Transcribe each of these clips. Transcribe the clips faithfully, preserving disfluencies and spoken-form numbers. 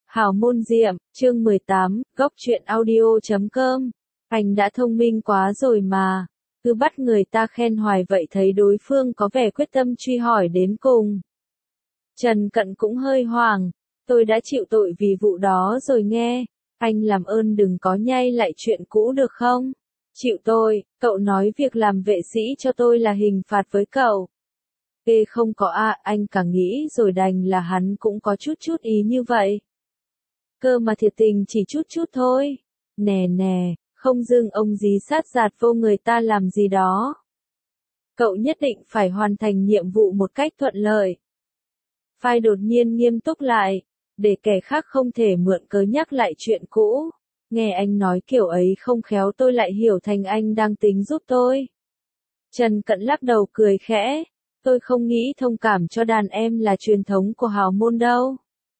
Hào môn diệm, chương mười tám, góc truyện audio chấm com. Anh đã thông minh quá rồi mà. Cứ bắt người ta khen hoài vậy thấy đối phương có vẻ quyết tâm truy hỏi đến cùng. Trần Cận cũng hơi hoảng. Tôi đã chịu tội vì vụ đó rồi nghe. Anh làm ơn đừng có nhai lại chuyện cũ được không? Chịu tôi, cậu nói việc làm vệ sĩ cho tôi là hình phạt với cậu. Ê không có à, anh càng nghĩ rồi đành là hắn cũng có chút chút ý như vậy. Cơ mà thiệt tình chỉ chút chút thôi. Nè nè, không dưng ông dí sát giạt vô người ta làm gì đó. Cậu nhất định phải hoàn thành nhiệm vụ một cách thuận lợi. Phai đột nhiên nghiêm túc lại, để kẻ khác không thể mượn cớ nhắc lại chuyện cũ. Nghe anh nói kiểu ấy không khéo tôi lại hiểu thành anh đang tính giúp tôi. Trần Cận lắc đầu cười khẽ. Tôi không nghĩ thông cảm cho đàn em là truyền thống của hào môn đâu.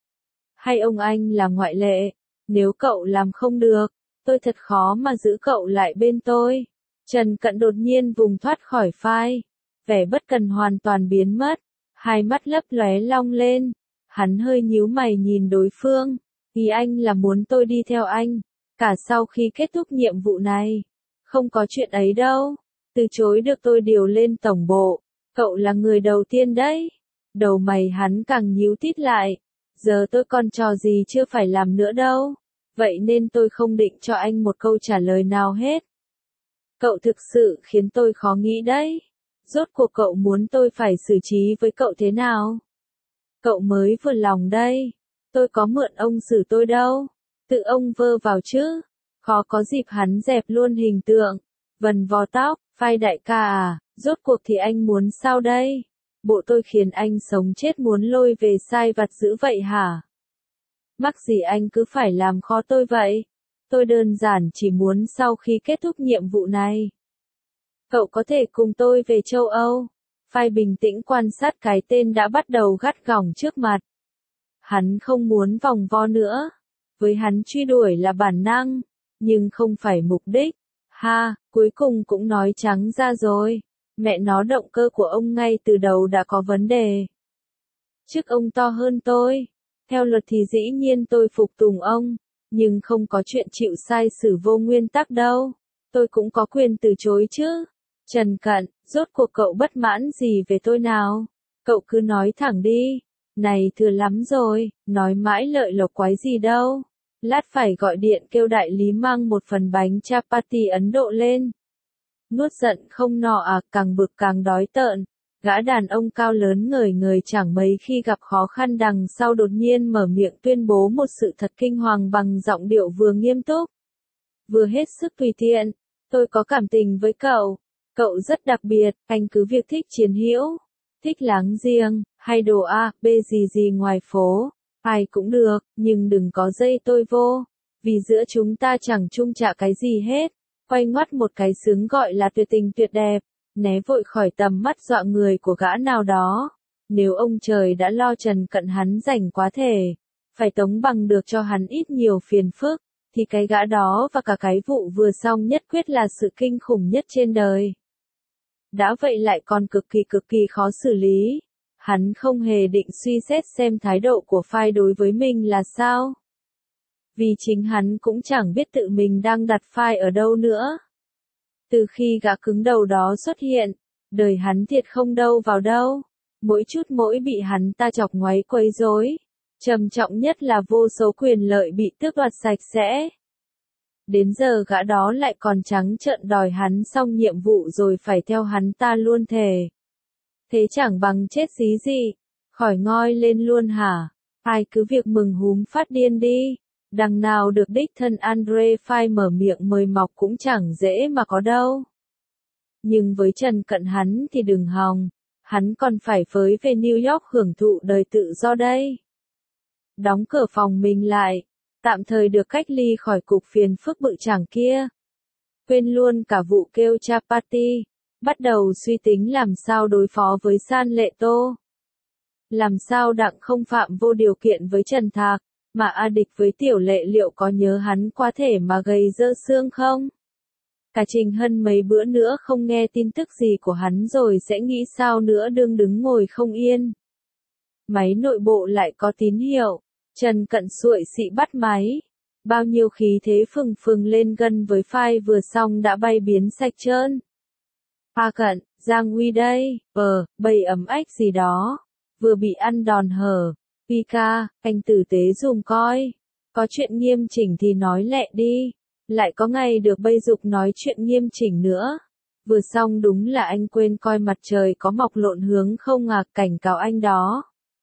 Hay ông anh là ngoại lệ, nếu cậu làm không được, tôi thật khó mà giữ cậu lại bên tôi. Trần Cận đột nhiên vùng thoát khỏi phai, vẻ bất cần hoàn toàn biến mất, hai mắt lấp lóe long lên, hắn hơi nhíu mày nhìn đối phương, ý anh là muốn tôi đi theo anh, cả sau khi kết thúc nhiệm vụ này. Không có chuyện ấy đâu, từ chối được tôi điều lên tổng bộ, cậu là người đầu tiên đấy. Đầu mày hắn càng nhíu tít lại. Giờ tôi còn trò gì chưa phải làm nữa đâu, vậy nên tôi không định cho anh một câu trả lời nào hết. Cậu thực sự khiến tôi khó nghĩ đấy. Rốt cuộc cậu muốn tôi phải xử trí với cậu thế nào? Cậu mới vừa lòng đây. Tôi có mượn ông xử tôi đâu. Tự ông vơ vào chứ. Khó có dịp hắn dẹp luôn hình tượng. Vần vò tóc, Phai đại ca à, rốt cuộc thì anh muốn sao đây? Bộ tôi khiến anh sống chết muốn lôi về sai vặt dữ vậy hả? Mắc gì anh cứ phải làm khó tôi vậy? Tôi đơn giản chỉ muốn sau khi kết thúc nhiệm vụ này, cậu có thể cùng tôi về châu Âu. Phai bình tĩnh quan sát cái tên đã bắt đầu gắt gỏng trước mặt. Hắn không muốn vòng vo nữa. Với hắn truy đuổi là bản năng, nhưng không phải mục đích. Ha, cuối cùng cũng nói trắng ra rồi. Mẹ nó động cơ của ông ngay từ đầu đã có vấn đề. Chức ông to hơn tôi. Theo luật thì dĩ nhiên tôi phục tùng ông. Nhưng không có chuyện chịu sai xử vô nguyên tắc đâu. Tôi cũng có quyền từ chối chứ. Trần Cận, rốt cuộc cậu bất mãn gì về tôi nào? Cậu cứ nói thẳng đi. Này thừa lắm rồi, nói mãi lợi lộc quái gì đâu. Lát phải gọi điện kêu đại lý mang một phần bánh chapati Ấn Độ lên. Nuốt giận không nọ à, càng bực càng đói tợn. Gã đàn ông cao lớn ngời ngời chẳng mấy khi gặp khó khăn đằng sau đột nhiên mở miệng tuyên bố một sự thật kinh hoàng bằng giọng điệu vừa nghiêm túc, vừa hết sức tùy tiện. Tôi có cảm tình với cậu. Cậu rất đặc biệt, anh cứ việc thích chiến hữu, thích láng giềng, hay đồ A, B gì gì ngoài phố. Ai cũng được, nhưng đừng có dây tôi vô. Vì giữa chúng ta chẳng chung chạ cái gì hết. Quay ngoắt một cái xứng gọi là tuyệt tình tuyệt đẹp, né vội khỏi tầm mắt dọa người của gã nào đó. Nếu ông trời đã lo Trần Cận hắn rảnh quá thể, phải tống bằng được cho hắn ít nhiều phiền phức, thì cái gã đó và cả cái vụ vừa xong nhất quyết là sự kinh khủng nhất trên đời. Đã vậy lại còn cực kỳ cực kỳ khó xử lý. Hắn không hề định suy xét xem thái độ của Phai đối với mình là sao. Vì chính hắn cũng chẳng biết tự mình đang đặt Phai ở đâu nữa. Từ khi gã cứng đầu đó xuất hiện, đời hắn thiệt không đâu vào đâu. Mỗi chút mỗi bị hắn ta chọc ngoáy quấy rối. Trầm trọng nhất là vô số quyền lợi bị tước đoạt sạch sẽ. Đến giờ gã đó lại còn trắng trợn đòi hắn xong nhiệm vụ rồi phải theo hắn ta luôn thề. Thế chẳng bằng chết dí dị, khỏi ngoi lên luôn hả? Ai cứ việc mừng húm phát điên đi. Đằng nào được đích thân Andre Phai mở miệng mời mọc cũng chẳng dễ mà có đâu. Nhưng với Trần Cận hắn thì đừng hòng, hắn còn phải phới về New York hưởng thụ đời tự do đây. Đóng cửa phòng mình lại, tạm thời được cách ly khỏi cục phiền phức bự chảng kia. Quên luôn cả vụ kêu chapati, bắt đầu suy tính làm sao đối phó với San Lệ Tô. Làm sao đặng không phạm vô điều kiện với Trần Thạc. Mà A Địch với Tiểu Lệ liệu có nhớ hắn quá thể mà gầy dơ xương không? Cả Trình Hân mấy bữa nữa không nghe tin tức gì của hắn rồi sẽ nghĩ sao nữa đương đứng ngồi không yên. Máy nội bộ lại có tín hiệu. Trần Cận xuội xị bắt máy. Bao nhiêu khí thế phừng phừng lên gân với file vừa xong đã bay biến sạch trơn. A Cận, Giang Huy đây, ờ, bầy ấm ếch gì đó. Vừa bị ăn đòn hở. Pika, anh tử tế dùm coi. Có chuyện nghiêm chỉnh thì nói lẹ đi. Lại có ngày được bây dục nói chuyện nghiêm chỉnh nữa. Vừa xong đúng là anh quên coi mặt trời có mọc lộn hướng không à, cảnh cáo anh đó.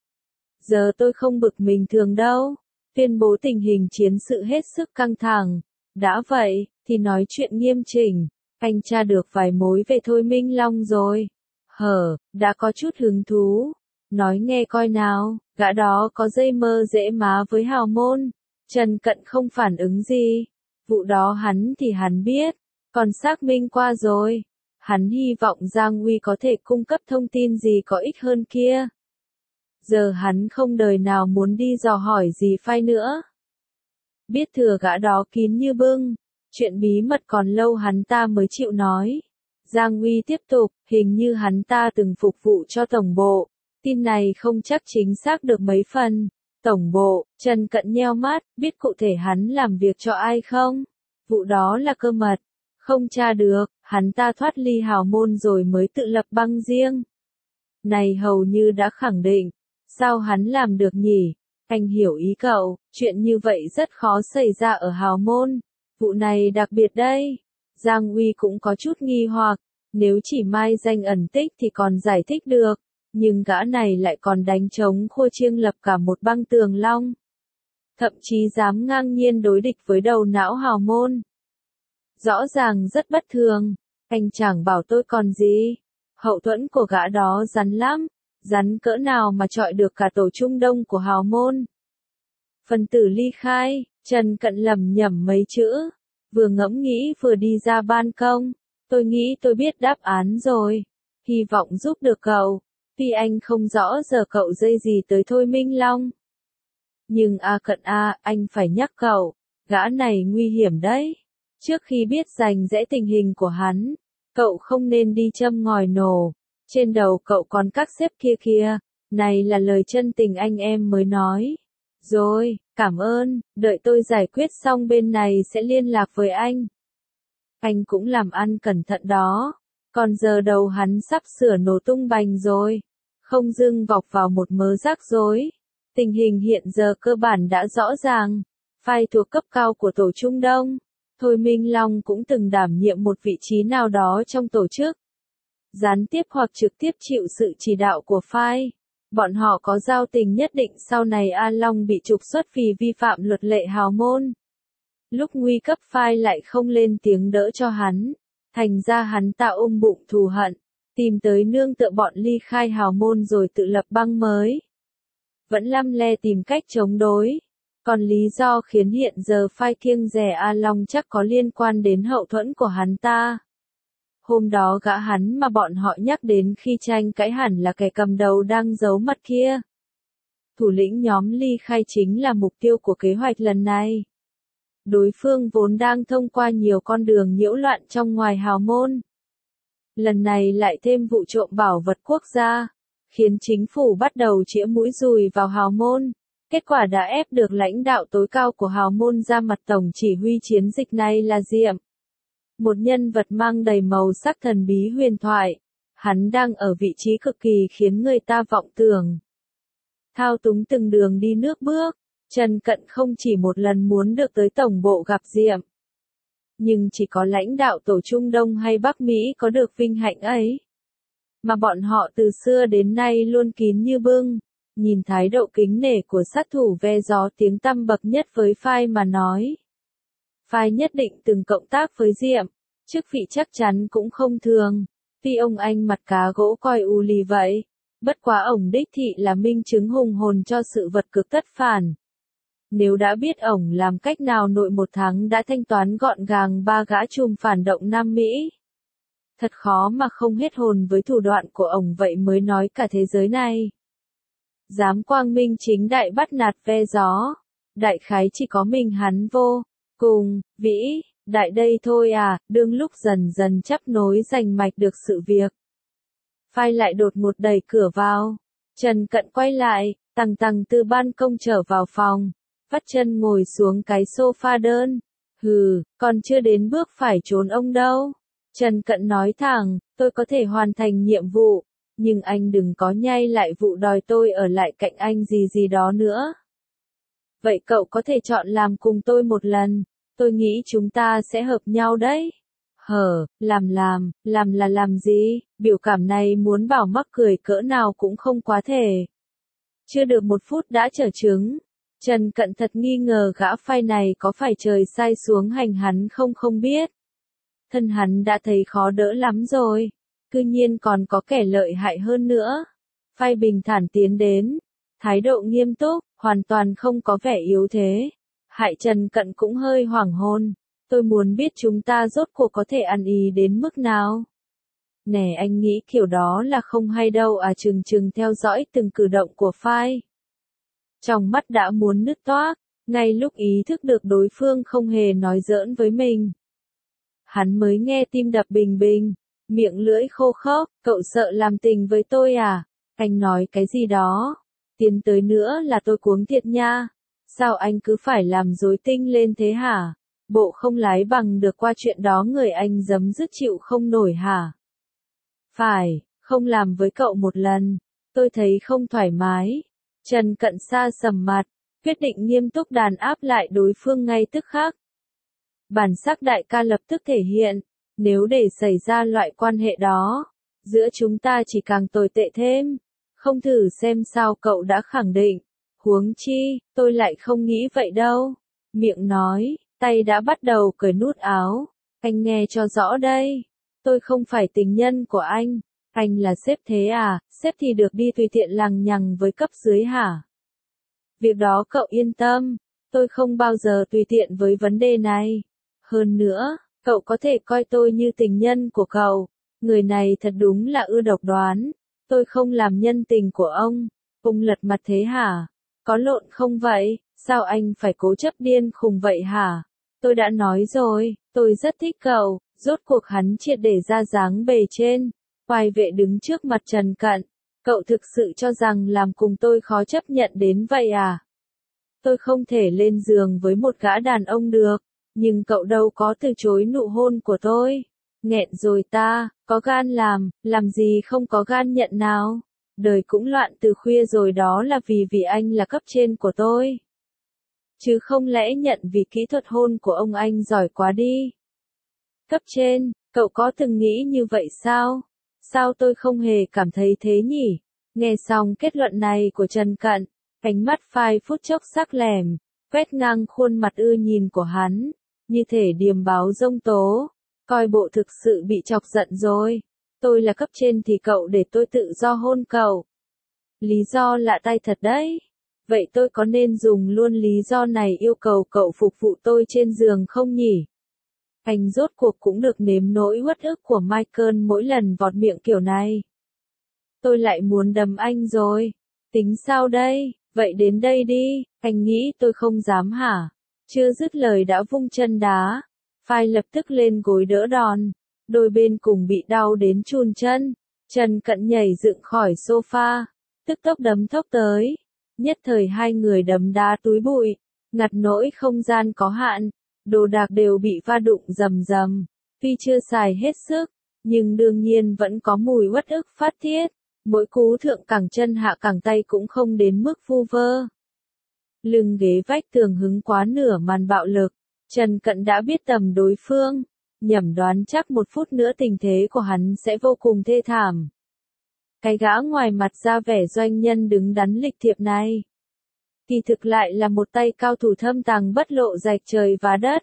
Giờ tôi không bực mình thường đâu. Tuyên bố tình hình chiến sự hết sức căng thẳng. Đã vậy, thì nói chuyện nghiêm chỉnh. Anh tra được vài mối về Thôi Minh Long rồi. Hở, đã có chút hứng thú. Nói nghe coi nào, gã đó có dây mơ dễ má với hào môn. Trần Cận không phản ứng gì. Vụ đó hắn thì hắn biết. Còn xác minh qua rồi. Hắn hy vọng Giang Huy có thể cung cấp thông tin gì có ích hơn kia. Giờ hắn không đời nào muốn đi dò hỏi gì phai nữa. Biết thừa gã đó kín như bưng. Chuyện bí mật còn lâu hắn ta mới chịu nói. Giang Huy tiếp tục, hình như hắn ta từng phục vụ cho tổng bộ. Tin này không chắc chính xác được mấy phần. Tổng bộ, Trần Cận nheo mắt, biết cụ thể hắn làm việc cho ai không? Vụ đó là cơ mật. Không tra được, hắn ta thoát ly hào môn rồi mới tự lập băng riêng. Này hầu như đã khẳng định. Sao hắn làm được nhỉ? Anh hiểu ý cậu, chuyện như vậy rất khó xảy ra ở hào môn. Vụ này đặc biệt đây. Giang Huy cũng có chút nghi hoặc. Nếu chỉ mai danh ẩn tích thì còn giải thích được. Nhưng gã này lại còn đánh trống khua chiêng lập cả một băng tường long. Thậm chí dám ngang nhiên đối địch với đầu não hào môn. Rõ ràng rất bất thường. Anh chẳng bảo tôi còn gì. Hậu thuẫn của gã đó rắn lắm. Rắn cỡ nào mà chọi được cả tổ Trung Đông của hào môn. Phần tử ly khai, Trần Cận lẩm nhẩm mấy chữ. Vừa ngẫm nghĩ vừa đi ra ban công. Tôi nghĩ tôi biết đáp án rồi. Hy vọng giúp được cậu. Tuy anh không rõ giờ cậu dây gì tới Thôi Minh Long. Nhưng A Cận A, anh phải nhắc cậu. Gã này nguy hiểm đấy. Trước khi biết rành rẽ tình hình của hắn, cậu không nên đi châm ngòi nổ. Trên đầu cậu còn các xếp kia kia. Này là lời chân tình anh em mới nói. Rồi, cảm ơn, đợi tôi giải quyết xong bên này sẽ liên lạc với anh. Anh cũng làm ăn cẩn thận đó. Còn giờ đầu hắn sắp sửa nổ tung bành rồi. Không dưng vọc vào một mớ rắc rối. Tình hình hiện giờ cơ bản đã rõ ràng. Phái thuộc cấp cao của tổ Trung Đông. Thôi Minh Long cũng từng đảm nhiệm một vị trí nào đó trong tổ chức. Gián tiếp hoặc trực tiếp chịu sự chỉ đạo của phái. Bọn họ có giao tình nhất định sau này A Long bị trục xuất vì vi phạm luật lệ hào môn. Lúc nguy cấp phái lại không lên tiếng đỡ cho hắn. Thành ra hắn ta ôm bụng thù hận. Tìm tới nương tựa bọn ly khai hào môn rồi tự lập băng mới. Vẫn lăm le tìm cách chống đối. Còn lý do khiến hiện giờ phái kiêng dè A Long chắc có liên quan đến hậu thuẫn của hắn ta. Hôm đó gã hắn mà bọn họ nhắc đến khi tranh cãi hẳn là kẻ cầm đầu đang giấu mặt kia. Thủ lĩnh nhóm ly khai chính là mục tiêu của kế hoạch lần này. Đối phương vốn đang thông qua nhiều con đường nhiễu loạn trong ngoài hào môn. Lần này lại thêm vụ trộm bảo vật quốc gia, khiến chính phủ bắt đầu chĩa mũi dùi vào hào môn. Kết quả đã ép được lãnh đạo tối cao của hào môn ra mặt tổng chỉ huy chiến dịch này là Diệm. Một nhân vật mang đầy màu sắc thần bí huyền thoại. Hắn đang ở vị trí cực kỳ khiến người ta vọng tưởng. Thao túng từng đường đi nước bước, Trần Cận không chỉ một lần muốn được tới tổng bộ gặp Diệm. Nhưng chỉ có lãnh đạo tổ Trung Đông hay Bắc Mỹ có được vinh hạnh ấy. Mà bọn họ từ xưa đến nay luôn kín như bưng. Nhìn thái độ kính nể của sát thủ ve gió tiếng tăm bậc nhất với phái mà nói. Phái nhất định từng cộng tác với Diệm, chức vị chắc chắn cũng không thường. Tuy ông anh mặt cá gỗ coi u lì vậy, bất quá ổng đích thị là minh chứng hùng hồn cho sự vật cực tất phản. Nếu đã biết ổng làm cách nào nội một tháng đã thanh toán gọn gàng ba gã trùm phản động Nam Mỹ. Thật khó mà không hết hồn với thủ đoạn của ổng vậy mới nói cả thế giới này. Dám quang minh chính đại bắt nạt ve gió. Đại khái chỉ có mình hắn vô. Cùng, vĩ, đại đây thôi à, đương lúc dần dần chấp nối giành mạch được sự việc. Phai lại đột ngột đẩy cửa vào. Trần Cận quay lại, Tằng tằng từ ban công trở vào phòng, vắt chân ngồi xuống cái sofa đơn. Hừ, còn chưa đến bước phải trốn ông đâu. Trần Cận nói thẳng, tôi có thể hoàn thành nhiệm vụ, nhưng anh đừng có nhai lại vụ đòi tôi ở lại cạnh anh gì gì đó nữa. Vậy cậu có thể chọn làm cùng tôi một lần, tôi nghĩ chúng ta sẽ hợp nhau đấy. Hờ, làm làm, làm là làm gì, biểu cảm này muốn bảo mắc cười cỡ nào cũng không quá thể. Chưa được một phút đã trở trứng. Trần Cận thật nghi ngờ gã phai này có phải trời sai xuống hành hắn không không biết. Thân hắn đã thấy khó đỡ lắm rồi, cư nhiên còn có kẻ lợi hại hơn nữa. Phai bình thản tiến đến, thái độ nghiêm túc, hoàn toàn không có vẻ yếu thế. Hại Trần Cận cũng hơi hoảng hồn. Tôi muốn biết chúng ta rốt cuộc có thể ăn ý đến mức nào. Nè anh nghĩ kiểu đó là không hay đâu à, chừng chừng theo dõi từng cử động của Phai. Trong mắt đã muốn nứt toác, ngay lúc ý thức được đối phương không hề nói giỡn với mình. Hắn mới nghe tim đập bình bình, miệng lưỡi khô khốc, cậu sợ làm tình với tôi à? Anh nói cái gì đó? Tiến tới nữa là tôi cuống thiệt nha. Sao anh cứ phải làm rối tinh lên thế hả? Bộ không lái bằng được qua chuyện đó người anh giấm dứt chịu không nổi hả? Phải, không làm với cậu một lần, tôi thấy không thoải mái. Trần Cận xa sầm mặt, quyết định nghiêm túc đàn áp lại đối phương ngay tức khắc. Bản sắc đại ca lập tức thể hiện, nếu để xảy ra loại quan hệ đó, giữa chúng ta chỉ càng tồi tệ thêm. Không thử xem sao cậu đã khẳng định, huống chi, tôi lại không nghĩ vậy đâu. Miệng nói, tay đã bắt đầu cởi nút áo, anh nghe cho rõ đây, tôi không phải tình nhân của anh, anh là sếp thế à, sếp thì được đi tùy tiện lằng nhằng với cấp dưới hả? Việc đó cậu yên tâm, tôi không bao giờ tùy tiện với vấn đề này. Hơn nữa, cậu có thể coi tôi như tình nhân của cậu, người này thật đúng là ưa độc đoán, tôi không làm nhân tình của ông, ông lật mặt thế hả? Có lộn không vậy, sao anh phải cố chấp điên khùng vậy hả? Tôi đã nói rồi, tôi rất thích cậu, rốt cuộc hắn triệt để ra dáng bề trên, Hoài Vệ đứng trước mặt Trần Cận, cậu thực sự cho rằng làm cùng tôi khó chấp nhận đến vậy à? Tôi không thể lên giường với một gã đàn ông được, nhưng cậu đâu có từ chối nụ hôn của tôi. Nghẹn rồi ta, có gan làm, làm gì không có gan nhận nào. Đời cũng loạn từ khuya rồi, đó là vì vì anh là cấp trên của tôi. Chứ không lẽ nhận vì kỹ thuật hôn của ông anh giỏi quá đi. Cấp trên, cậu có từng nghĩ như vậy sao? Sao tôi không hề cảm thấy thế nhỉ? Nghe xong kết luận này của Trần Cận, ánh mắt Phai phút chốc sắc lẻm, quét ngang khuôn mặt ưa nhìn của hắn, như thể điềm báo giông tố, coi bộ thực sự bị chọc giận rồi. Tôi là cấp trên thì cậu để tôi tự do hôn cậu. Lý do lạ tai thật đấy. Vậy tôi có nên dùng luôn lý do này yêu cầu cậu phục vụ tôi trên giường không nhỉ? Anh rốt cuộc cũng được nếm nỗi uất ức của Michael mỗi lần vọt miệng kiểu này. Tôi lại muốn đấm anh rồi. Tính sao đây? Vậy đến đây đi, anh nghĩ tôi không dám hả? Chưa dứt lời đã vung chân đá. Phai lập tức lên gối đỡ đòn. Đôi bên cùng bị đau đến chun chân. Trần Cận nhảy dựng khỏi sofa. Tức tốc đấm thốc tới. Nhất thời hai người đấm đá túi bụi. Ngặt nỗi không gian có hạn. Đồ đạc đều bị va đụng rầm rầm. Tuy chưa xài hết sức, nhưng đương nhiên vẫn có mùi uất ức phát thiết. Mỗi cú thượng cẳng chân hạ cẳng tay cũng không đến mức vu vơ. Lưng ghế vách tường hứng quá nửa màn bạo lực. Trần Cận đã biết tầm đối phương. Nhẩm đoán chắc một phút nữa tình thế của hắn sẽ vô cùng thê thảm. Cái gã ngoài mặt ra vẻ doanh nhân đứng đắn lịch thiệp này, kỳ thực lại là một tay cao thủ thâm tàng bất lộ rạch trời và đất.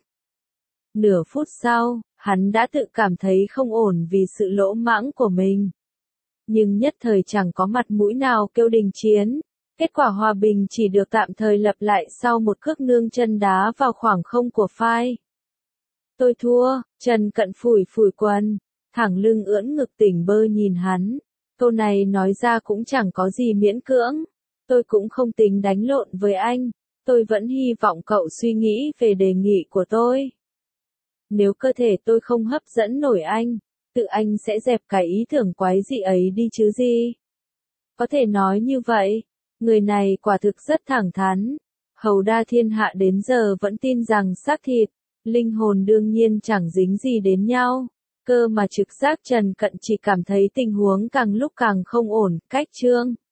Nửa phút sau, hắn đã tự cảm thấy không ổn vì sự lỗ mãng của mình. Nhưng nhất thời chẳng có mặt mũi nào kêu đình chiến. Kết quả hòa bình chỉ được tạm thời lập lại sau một cước nương chân đá vào khoảng không của Phai. Tôi thua, Trần Cận phủi phủi quần, thẳng lưng ưỡn ngực tỉnh bơ nhìn hắn. Câu này nói ra cũng chẳng có gì miễn cưỡng. Tôi cũng không tính đánh lộn với anh. Tôi vẫn hy vọng cậu suy nghĩ về đề nghị của tôi. Nếu cơ thể tôi không hấp dẫn nổi anh, tự anh sẽ dẹp cái ý tưởng quái dị ấy đi chứ gì. Có thể nói như vậy, Người này quả thực rất thẳng thắn. Hầu đa thiên hạ đến giờ vẫn tin rằng xác thịt, linh hồn đương nhiên chẳng dính gì đến nhau. Cơ mà trực giác Trần Cận chỉ cảm thấy tình huống càng lúc càng không ổn, cách Trương